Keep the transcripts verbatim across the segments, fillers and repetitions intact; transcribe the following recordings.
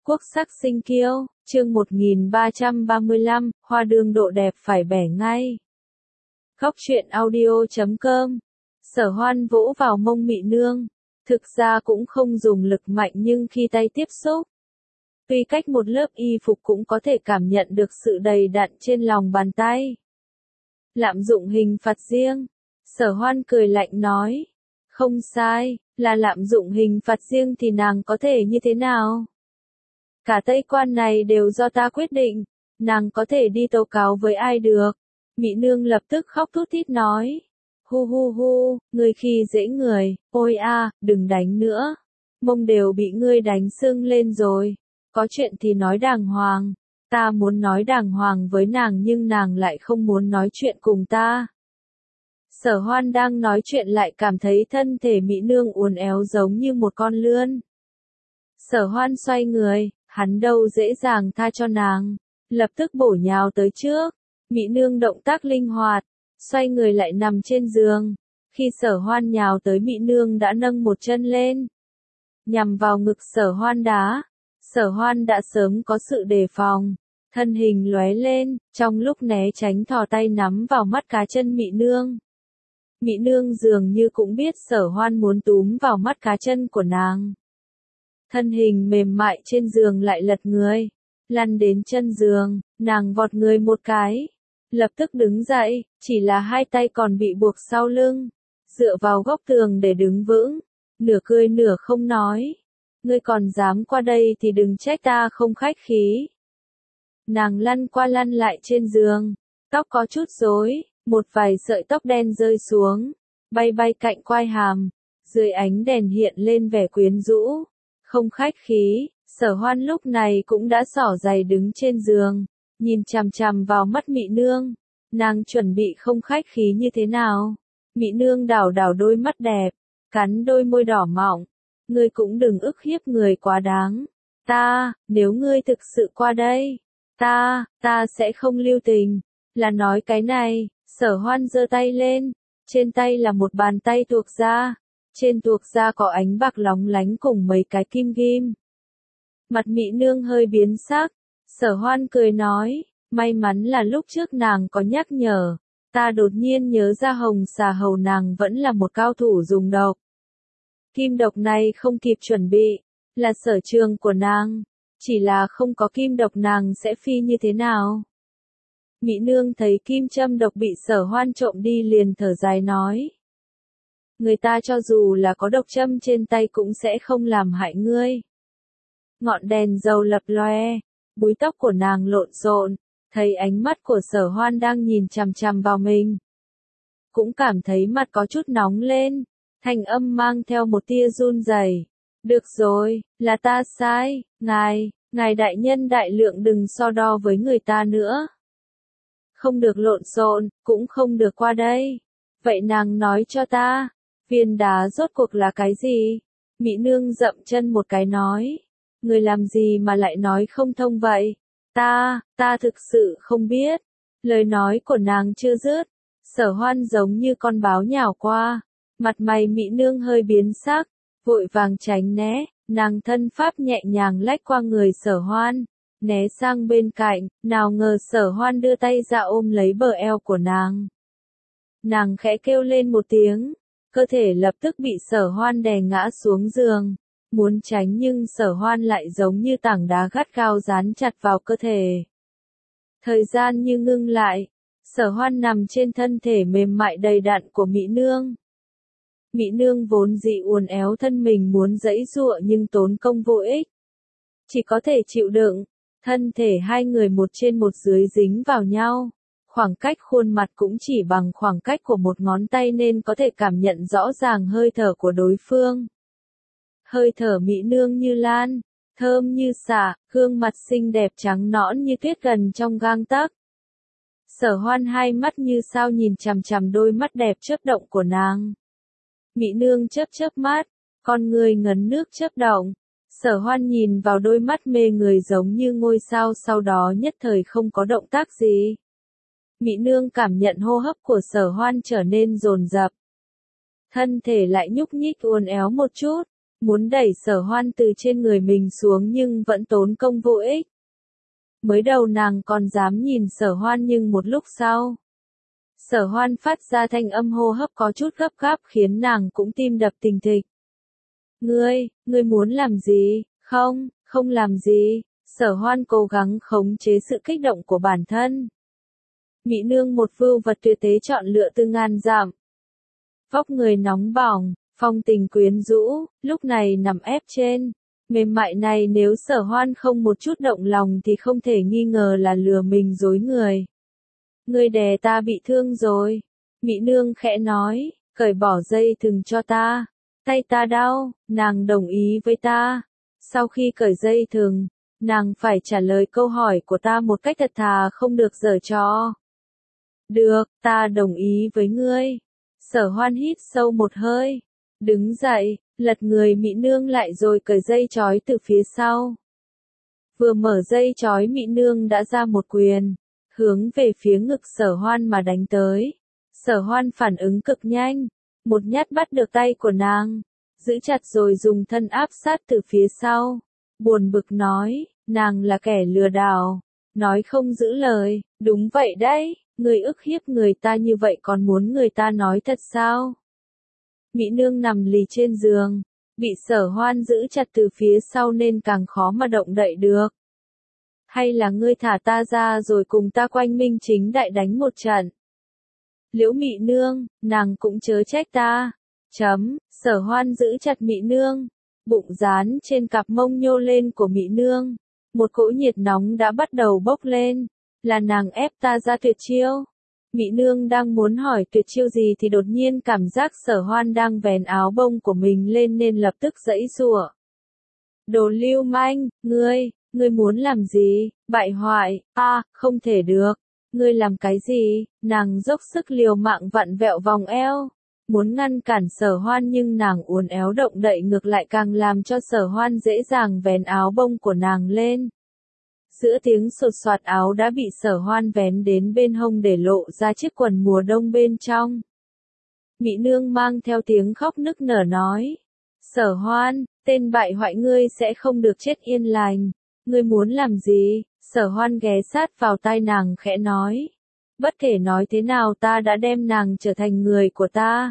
Quốc sắc sinh kiêu, chương một nghìn ba trăm ba mươi lăm, hoa đương độ đẹp phải bẻ ngay. Góc truyện audio chấm com. Sở Hoan vỗ vào mông Mị Nương, thực ra cũng không dùng lực mạnh nhưng khi tay tiếp xúc, tuy cách một lớp y phục cũng có thể cảm nhận được sự đầy đặn trên lòng bàn tay. Lạm dụng hình phạt riêng, Sở Hoan cười lạnh nói, không sai, là lạm dụng hình phạt riêng thì nàng có thể như thế nào? Cả Tây Quan này đều do ta quyết định, nàng có thể đi tố cáo với ai được? Mị Nương lập tức khóc thút thít nói, hu hu hu, ngươi khi dễ người, ôi a, đừng đánh nữa, mông đều bị ngươi đánh sưng lên rồi, có chuyện thì nói đàng hoàng, ta muốn nói đàng hoàng với nàng nhưng nàng lại không muốn nói chuyện cùng ta. Sở Hoan đang nói chuyện lại cảm thấy thân thể Mị Nương uốn éo giống như một con lươn. Sở Hoan xoay người, hắn đâu dễ dàng tha cho nàng, lập tức bổ nhào tới trước. Mị Nương động tác linh hoạt, xoay người lại nằm trên giường. Khi Sở Hoan nhào tới Mị Nương đã nâng một chân lên, nhằm vào ngực Sở Hoan đá. Sở Hoan đã sớm có sự đề phòng, thân hình lóe lên, trong lúc né tránh thò tay nắm vào mắt cá chân Mị Nương. Mị Nương dường như cũng biết Sở Hoan muốn túm vào mắt cá chân của nàng. Thân hình mềm mại trên giường lại lật người, lăn đến chân giường, nàng vọt người một cái, lập tức đứng dậy, chỉ là hai tay còn bị buộc sau lưng, dựa vào góc tường để đứng vững, nửa cười nửa không nói, ngươi còn dám qua đây thì đừng trách ta không khách khí. Nàng lăn qua lăn lại trên giường, tóc có chút rối, một vài sợi tóc đen rơi xuống, bay bay cạnh quai hàm, dưới ánh đèn hiện lên vẻ quyến rũ. Không khách khí, Sở Hoan lúc này cũng đã xỏ giày đứng trên giường, nhìn chằm chằm vào mắt Mị Nương, nàng chuẩn bị không khách khí như thế nào. Mị Nương đảo đảo đôi mắt đẹp, cắn đôi môi đỏ mọng, ngươi cũng đừng ức hiếp người quá đáng. Ta, nếu ngươi thực sự qua đây, ta, ta sẽ không lưu tình. Là nói cái này, Sở Hoan giơ tay lên, trên tay là một bàn tay tuộc da. Trên tuộc da có ánh bạc lóng lánh cùng mấy cái kim ghim. Mặt Mị Nương hơi biến sắc, Sở Hoan cười nói, may mắn là lúc trước nàng có nhắc nhở, ta đột nhiên nhớ ra Hồng Xà Hầu nàng vẫn là một cao thủ dùng độc. Kim độc này không kịp chuẩn bị, là sở trường của nàng, chỉ là không có kim độc nàng sẽ phi như thế nào. Mị Nương thấy kim châm độc bị Sở Hoan trộm đi liền thở dài nói. Người ta cho dù là có độc châm trên tay cũng sẽ không làm hại ngươi. Ngọn đèn dầu lập loe, búi tóc của nàng lộn xộn, thấy ánh mắt của Sở Hoan đang nhìn chằm chằm vào mình. Cũng cảm thấy mặt có chút nóng lên, thanh âm mang theo một tia run rẩy. Được rồi, là ta sai, ngài, ngài đại nhân đại lượng đừng so đo với người ta nữa. Không được lộn xộn, cũng không được qua đây. Vậy nàng nói cho ta. Viên đá rốt cuộc là cái gì? Mị Nương dậm chân một cái nói. Người làm gì mà lại nói không thông vậy? Ta, ta thực sự không biết. Lời nói của nàng chưa dứt. Sở Hoan giống như con báo nhào qua. Mặt mày Mị Nương hơi biến sắc. Vội vàng tránh né. Nàng thân pháp nhẹ nhàng lách qua người Sở Hoan. Né sang bên cạnh. Nào ngờ Sở Hoan đưa tay ra ôm lấy bờ eo của nàng. Nàng khẽ kêu lên một tiếng. Cơ thể lập tức bị Sở Hoan đè ngã xuống giường, muốn tránh nhưng Sở Hoan lại giống như tảng đá gắt gao dán chặt vào cơ thể. Thời gian như ngưng lại, Sở Hoan nằm trên thân thể mềm mại đầy đặn của Mị Nương. Mị Nương vốn dĩ uốn éo thân mình muốn giãy giụa nhưng tốn công vô ích. Chỉ có thể chịu đựng, thân thể hai người một trên một dưới dính vào nhau. Khoảng cách khuôn mặt cũng chỉ bằng khoảng cách của một ngón tay nên có thể cảm nhận rõ ràng hơi thở của đối phương. Hơi thở Mị Nương như lan, thơm như xả, gương mặt xinh đẹp trắng nõn như tuyết gần trong gang tấc. Sở Hoan hai mắt như sao nhìn chằm chằm đôi mắt đẹp chớp động của nàng. Mị Nương chớp chớp mắt, con người ngấn nước chớp động. Sở Hoan nhìn vào đôi mắt mê người giống như ngôi sao sau đó nhất thời không có động tác gì. Mị Nương cảm nhận hô hấp của Sở Hoan trở nên dồn dập. Thân thể lại nhúc nhích uốn éo một chút, muốn đẩy Sở Hoan từ trên người mình xuống nhưng vẫn tốn công vô ích. Mới đầu nàng còn dám nhìn Sở Hoan nhưng một lúc sau, Sở Hoan phát ra thanh âm hô hấp có chút gấp gáp khiến nàng cũng tim đập thình thịch. Ngươi, ngươi muốn làm gì? Không, không làm gì. Sở Hoan cố gắng khống chế sự kích động của bản thân. Mỹ nương một vưu vật tuyệt tế chọn lựa từ ngàn dặm. Vóc người nóng bỏng, phong tình quyến rũ, lúc này nằm ép trên. Mềm mại này nếu Sở Hoan không một chút động lòng thì không thể nghi ngờ là lừa mình dối người. Ngươi đè ta bị thương rồi. Mỹ nương khẽ nói, cởi bỏ dây thừng cho ta. Tay ta đau, nàng đồng ý với ta. Sau khi cởi dây thừng, nàng phải trả lời câu hỏi của ta một cách thật thà không được giở trò. Được, ta đồng ý với ngươi. Sở Hoan hít sâu một hơi. Đứng dậy, lật người Mỹ nương lại rồi cởi dây trói từ phía sau. Vừa mở dây trói Mỹ nương đã ra một quyền, hướng về phía ngực Sở Hoan mà đánh tới. Sở Hoan phản ứng cực nhanh, một nhát bắt được tay của nàng, giữ chặt rồi dùng thân áp sát từ phía sau. Buồn bực nói, nàng là kẻ lừa đảo, nói không giữ lời, đúng vậy đấy, người ức hiếp người ta như vậy còn muốn người ta nói thật sao? Mỹ nương nằm lì trên giường, bị Sở Hoan giữ chặt từ phía sau nên càng khó mà động đậy được. Hay là ngươi thả ta ra rồi cùng ta quanh minh chính đại đánh một trận? Liễu Mỹ nương, nàng cũng chớ trách ta. Chấm, Sở Hoan giữ chặt Mỹ nương, bụng dán trên cặp mông nhô lên của Mỹ nương. Một cỗ nhiệt nóng đã bắt đầu bốc lên, là nàng ép ta ra tuyệt chiêu. Mỹ nương đang muốn hỏi tuyệt chiêu gì thì đột nhiên cảm giác Sở Hoan đang vén áo bông của mình lên nên lập tức giãy giụa. Đồ lưu manh, ngươi, ngươi muốn làm gì? Bại hoại, a, à, không thể được. Ngươi làm cái gì? Nàng dốc sức liều mạng vặn vẹo vòng eo, muốn ngăn cản Sở Hoan nhưng nàng uốn éo động đậy ngược lại càng làm cho Sở Hoan dễ dàng vén áo bông của nàng lên. Giữa tiếng sột soạt áo đã bị Sở Hoan vén đến bên hông để lộ ra chiếc quần mùa đông bên trong. Mỹ nương mang theo tiếng khóc nức nở nói, Sở Hoan, tên bại hoại ngươi sẽ không được chết yên lành. Ngươi muốn làm gì? Sở Hoan ghé sát vào tai nàng khẽ nói. Bất kể nói thế nào ta đã đem nàng trở thành người của ta.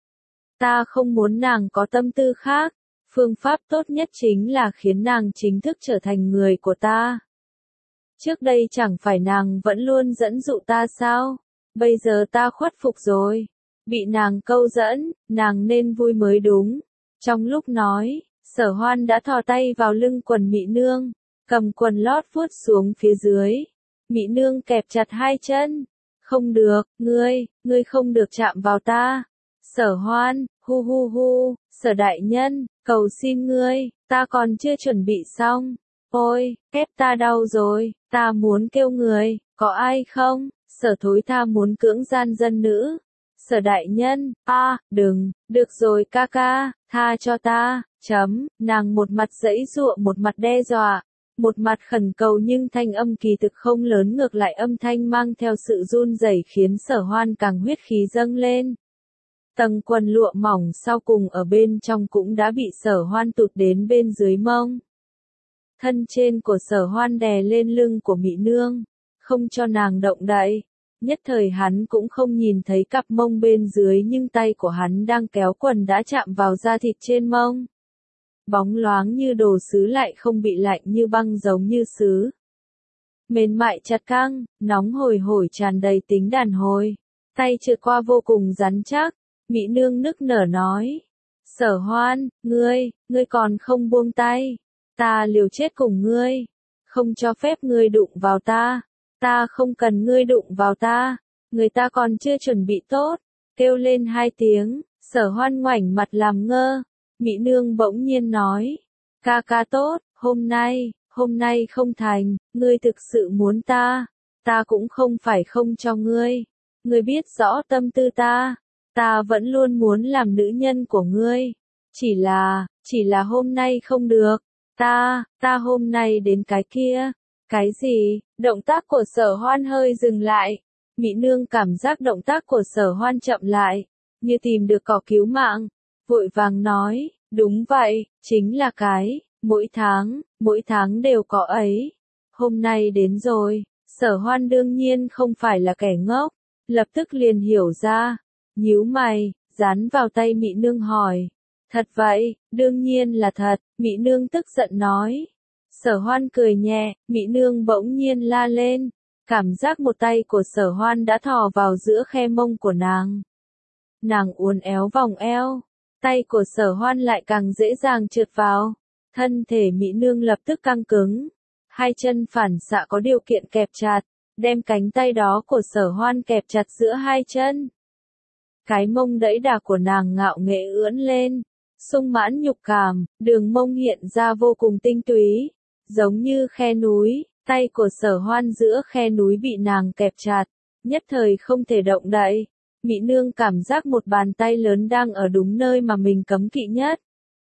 Ta không muốn nàng có tâm tư khác. Phương pháp tốt nhất chính là khiến nàng chính thức trở thành người của ta. Trước đây chẳng phải nàng vẫn luôn dẫn dụ ta sao? Bây giờ ta khuất phục rồi. Bị nàng câu dẫn, nàng nên vui mới đúng. Trong lúc nói, Sở Hoan đã thò tay vào lưng quần Mỹ nương, cầm quần lót vuốt xuống phía dưới. Mỹ nương kẹp chặt hai chân. Không được, ngươi, ngươi không được chạm vào ta. Sở Hoan, hu hu hu, Sở đại nhân, cầu xin ngươi, ta còn chưa chuẩn bị xong. Ôi, ép ta đau rồi, ta muốn kêu người, có ai không? Sở thối tha muốn cưỡng gian dân nữ. Sở đại nhân, a, à, đừng, được rồi ca ca, tha cho ta, chấm, nàng một mặt giãy giụa một mặt đe dọa, một mặt khẩn cầu nhưng thanh âm kỳ thực không lớn ngược lại âm thanh mang theo sự run rẩy khiến Sở Hoan càng huyết khí dâng lên. Tầng quần lụa mỏng sau cùng ở bên trong cũng đã bị Sở Hoan tụt đến bên dưới mông. Thân trên của Sở Hoan đè lên lưng của Mỹ nương, không cho nàng động đậy. Nhất thời hắn cũng không nhìn thấy cặp mông bên dưới nhưng tay của hắn đang kéo quần đã chạm vào da thịt trên mông. Bóng loáng như đồ sứ lại không bị lạnh như băng giống như sứ. Mềm mại chặt căng, nóng hổi hổi tràn đầy tính đàn hồi. Tay trượt qua vô cùng rắn chắc. Mỹ nương nức nở nói. Sở Hoan, ngươi, ngươi còn không buông tay. Ta liều chết cùng ngươi. Không cho phép ngươi đụng vào ta. Ta không cần ngươi đụng vào ta. Người ta còn chưa chuẩn bị tốt. Kêu lên hai tiếng. Sở Hoan ngoảnh mặt làm ngơ. Mỹ nương bỗng nhiên nói. Ca ca tốt, hôm nay, hôm nay không thành. Ngươi thực sự muốn ta. Ta cũng không phải không cho ngươi. Ngươi biết rõ tâm tư ta. Ta vẫn luôn muốn làm nữ nhân của ngươi. Chỉ là, chỉ là hôm nay không được. Ta, ta hôm nay đến cái kia. Cái gì? Động tác của Sở Hoan hơi dừng lại. Mỹ nương cảm giác động tác của Sở Hoan chậm lại, như tìm được cỏ cứu mạng. Vội vàng nói, Đúng vậy, chính là cái, mỗi tháng, mỗi tháng đều có ấy. Hôm nay đến rồi, Sở Hoan đương nhiên không phải là kẻ ngốc, lập tức liền hiểu ra, nhíu mày, dán vào tay Mị Nương hỏi. Thật vậy, đương nhiên là thật, Mị Nương tức giận nói. Sở Hoan cười nhẹ, Mị Nương bỗng nhiên la lên, cảm giác một tay của Sở Hoan đã thò vào giữa khe mông của nàng. Nàng uốn éo vòng eo, tay của Sở Hoan lại càng dễ dàng trượt vào, thân thể Mị Nương lập tức căng cứng, hai chân phản xạ có điều kiện kẹp chặt, đem cánh tay đó của Sở Hoan kẹp chặt giữa hai chân. Cái mông đẫy đà của nàng ngạo nghễ ưỡn lên, sung mãn nhục cảm, đường mông hiện ra vô cùng tinh túy, giống như khe núi, tay của Sở Hoan giữa khe núi bị nàng kẹp chặt, nhất thời không thể động đậy. Mị Nương cảm giác một bàn tay lớn đang ở đúng nơi mà mình cấm kỵ nhất.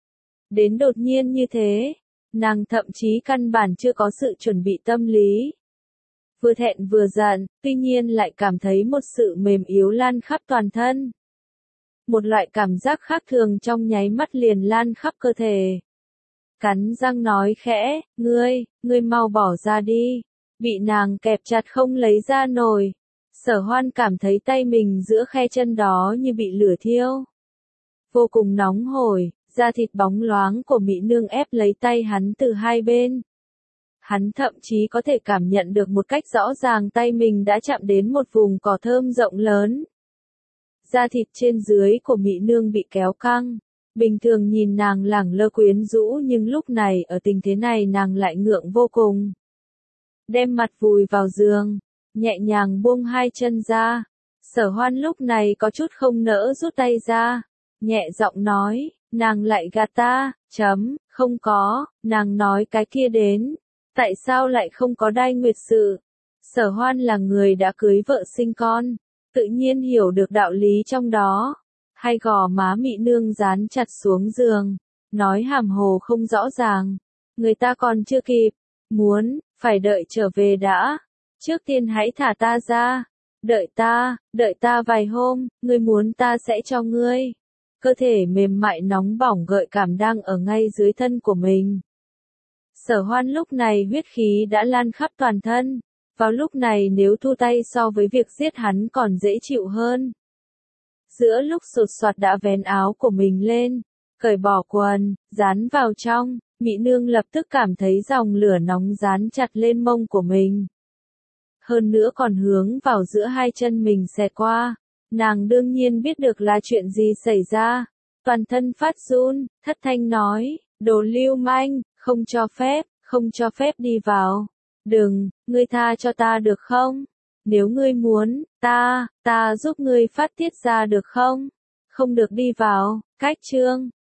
Đến đột nhiên như thế, nàng thậm chí căn bản chưa có sự chuẩn bị tâm lý. Vừa thẹn vừa giận, tuy nhiên lại cảm thấy một sự mềm yếu lan khắp toàn thân. Một loại cảm giác khác thường trong nháy mắt liền lan khắp cơ thể. Cắn răng nói khẽ, ngươi, ngươi mau bỏ ra đi. Bị nàng kẹp chặt không lấy ra nổi. Sở Hoan cảm thấy tay mình giữa khe chân đó như bị lửa thiêu. Vô cùng nóng hổi, da thịt bóng loáng của Mị Nương ép lấy tay hắn từ hai bên. Hắn thậm chí có thể cảm nhận được một cách rõ ràng tay mình đã chạm đến một vùng cỏ thơm rộng lớn. Da thịt trên dưới của Mị Nương bị kéo căng. Bình thường nhìn nàng lẳng lơ quyến rũ nhưng lúc này ở tình thế này nàng lại ngượng vô cùng. Đem mặt vùi vào giường, nhẹ nhàng buông hai chân ra. Sở Hoan lúc này có chút không nỡ rút tay ra. Nhẹ giọng nói, nàng lại gạt ta, chấm, không có, nàng nói cái kia đến. Tại sao lại không có đai nguyệt sự? Sở Hoan là người đã cưới vợ sinh con, tự nhiên hiểu được đạo lý trong đó. Hai gò má Mị Nương dán chặt xuống giường, nói hàm hồ không rõ ràng. Người ta còn chưa kịp, muốn, phải đợi trở về đã. Trước tiên hãy thả ta ra. Đợi ta, đợi ta vài hôm, ngươi muốn ta sẽ cho ngươi. Cơ thể mềm mại nóng bỏng gợi cảm đang ở ngay dưới thân của mình. Sở Hoan lúc này huyết khí đã lan khắp toàn thân. Vào lúc này nếu thu tay so với việc giết hắn còn dễ chịu hơn. Giữa lúc sột soạt đã vén áo của mình lên, cởi bỏ quần, dán vào trong, Mị Nương lập tức cảm thấy dòng lửa nóng dán chặt lên mông của mình. Hơn nữa còn hướng vào giữa hai chân mình xẹt qua. Nàng đương nhiên biết được là chuyện gì xảy ra. Toàn thân phát run, thất thanh nói, đồ lưu manh, không cho phép, không cho phép đi vào. Đừng, ngươi tha cho ta được không? Nếu ngươi muốn, ta, ta giúp ngươi phát tiết ra được không? Không được đi vào, cách chương.